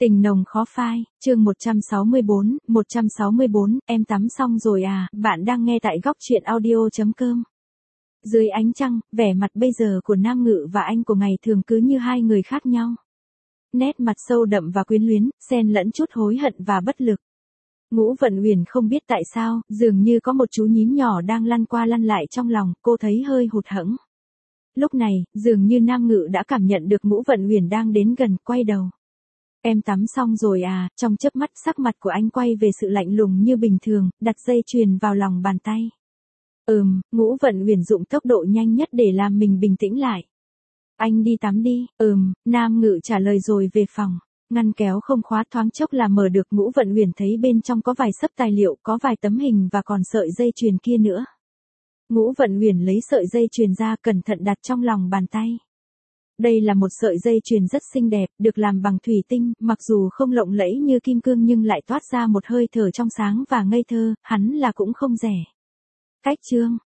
Tình nồng khó phai, chương 164, em tắm xong rồi à, bạn đang nghe tại góc truyện audio.com. Dưới ánh trăng, vẻ mặt bây giờ của Nam Ngự và anh của ngày thường cứ như hai người khác nhau. Nét mặt sâu đậm và quyến luyến, xen lẫn chút hối hận và bất lực. Ngũ Vận Uyển không biết tại sao, dường như có một chú nhím nhỏ đang lăn qua lăn lại trong lòng, cô thấy hơi hụt hẫng. Lúc này, dường như Nam Ngự đã cảm nhận được Ngũ Vận Uyển đang đến gần, quay đầu. Em tắm xong rồi à, trong chớp mắt sắc mặt của anh quay về sự lạnh lùng như bình thường, đặt dây chuyền vào lòng bàn tay. Ngũ Vận Uyển dụng tốc độ nhanh nhất để làm mình bình tĩnh lại. Anh đi tắm đi, Nam Ngự trả lời rồi về phòng. Ngăn kéo không khóa thoáng chốc là mở được. Ngũ Vận Uyển thấy bên trong có vài xấp tài liệu, có vài tấm hình và còn sợi dây chuyền kia nữa. Ngũ Vận Uyển lấy sợi dây chuyền ra cẩn thận đặt trong lòng bàn tay. Đây là một sợi dây chuyền rất xinh đẹp, được làm bằng thủy tinh, mặc dù không lộng lẫy như kim cương nhưng lại toát ra một hơi thở trong sáng và ngây thơ, hắn là cũng không rẻ. Cách chương